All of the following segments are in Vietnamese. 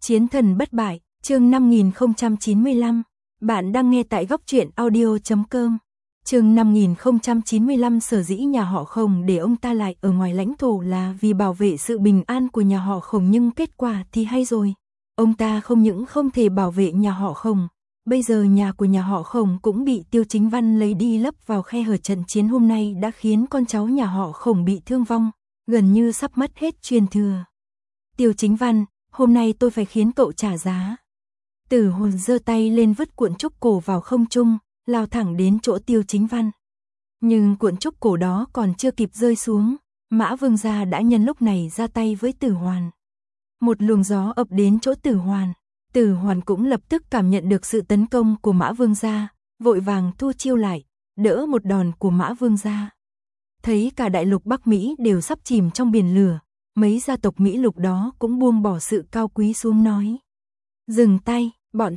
Chiến thần bất bại, chương 5095. Bạn đang nghe tại góc truyện audio.com. Chương 5095. Sở dĩ nhà họ Khổng để ông ta lại ở ngoài lãnh thổ là vì bảo vệ sự bình an của nhà họ Khổng, nhưng kết quả thì hay rồi. Ông ta không những không thể bảo vệ nhà họ Khổng, bây giờ nhà của nhà họ Khổng cũng bị Tiêu Chính Văn lấy đi lấp vào khe hở. Trận chiến hôm nay đã khiến con cháu nhà họ Khổng bị thương vong, gần như sắp mất hết truyền thừa. Tiêu Chính Văn, hôm nay tôi phải khiến cậu trả giá. Tử Hồn giơ tay lên vứt cuộn trúc cổ vào không trung, lao thẳng đến chỗ Tiêu Chính Văn. Nhưng cuộn trúc cổ đó còn chưa kịp rơi xuống, Mã Vương gia đã nhân lúc này ra tay với Tử Hoàn. Một luồng gió ập đến chỗ Tử Hoàn. Tử Hoàn cũng lập tức cảm nhận được sự tấn công của Mã Vương gia, vội vàng thu chiêu lại, đỡ một đòn của Mã Vương gia. Thấy cả đại lục Bắc Mỹ đều sắp chìm trong biển lửa, mấy gia tộc Mỹ lục đó cũng buông bỏ sự cao quý xuống nói: dừng tay,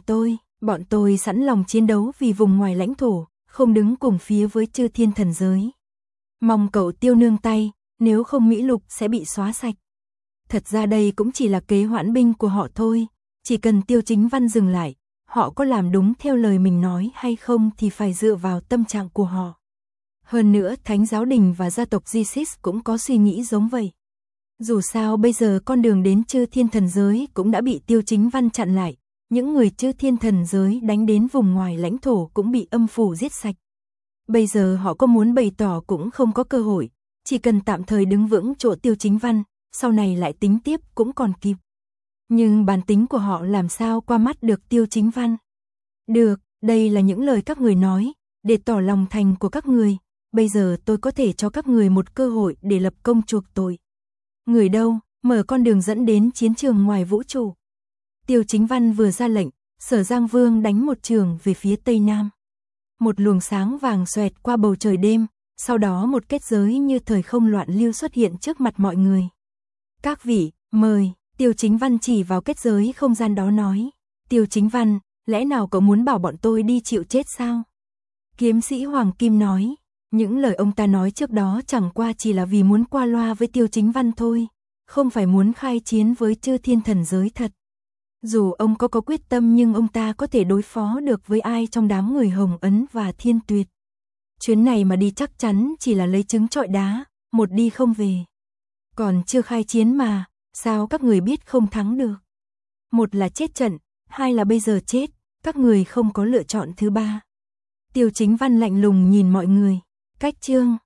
bọn tôi sẵn lòng chiến đấu vì vùng ngoài lãnh thổ, không đứng cùng phía với chư thiên thần giới. Mong cậu Tiêu nương tay, nếu không Mỹ lục sẽ bị xóa sạch. Thật ra đây cũng chỉ là kế hoãn binh của họ thôi, chỉ cần Tiêu Chính Văn dừng lại, họ có làm đúng theo lời mình nói hay không thì phải dựa vào tâm trạng của họ. Hơn nữa Thánh Giáo Đình và gia tộc Jesus cũng có suy nghĩ giống vậy. Dù sao bây giờ con đường đến chư thiên thần giới cũng đã bị Tiêu Chính Văn chặn lại, những người chư thiên thần giới đánh đến vùng ngoài lãnh thổ cũng bị âm phủ giết sạch. Bây giờ họ có muốn bày tỏ cũng không có cơ hội, chỉ cần tạm thời đứng vững chỗ Tiêu Chính Văn, sau này lại tính tiếp cũng còn kịp. Nhưng bản tính của họ làm sao qua mắt được Tiêu Chính Văn? Được, đây là những lời các người nói, để tỏ lòng thành của các người, bây giờ tôi có thể cho các người một cơ hội để lập công chuộc tội. Người đâu, mở con đường dẫn đến chiến trường ngoài vũ trụ. Tiêu Chính Văn vừa ra lệnh, Sở Giang Vương đánh một trường về phía tây nam. Một luồng sáng vàng xoẹt qua bầu trời đêm, sau đó một kết giới như thời không loạn lưu xuất hiện trước mặt mọi người. Các vị, mời. Tiêu Chính Văn chỉ vào kết giới không gian đó nói: Tiêu Chính Văn, lẽ nào cậu muốn bảo bọn tôi đi chịu chết sao? Kiếm sĩ Hoàng Kim nói: những lời ông ta nói trước đó chẳng qua chỉ là vì muốn qua loa với Tiêu Chính Văn thôi, không phải muốn khai chiến với chư thiên thần giới thật. Dù ông có quyết tâm nhưng ông ta có thể đối phó được với ai trong đám người Hồng Ấn và Thiên Tuyệt. Chuyến này mà đi chắc chắn chỉ là lấy trứng trọi đá, một đi không về. Còn chưa khai chiến mà, sao các người biết không thắng được? Một là chết trận, hai là bây giờ chết, các người không có lựa chọn thứ ba. Tiêu Chính Văn lạnh lùng nhìn mọi người. Cách chương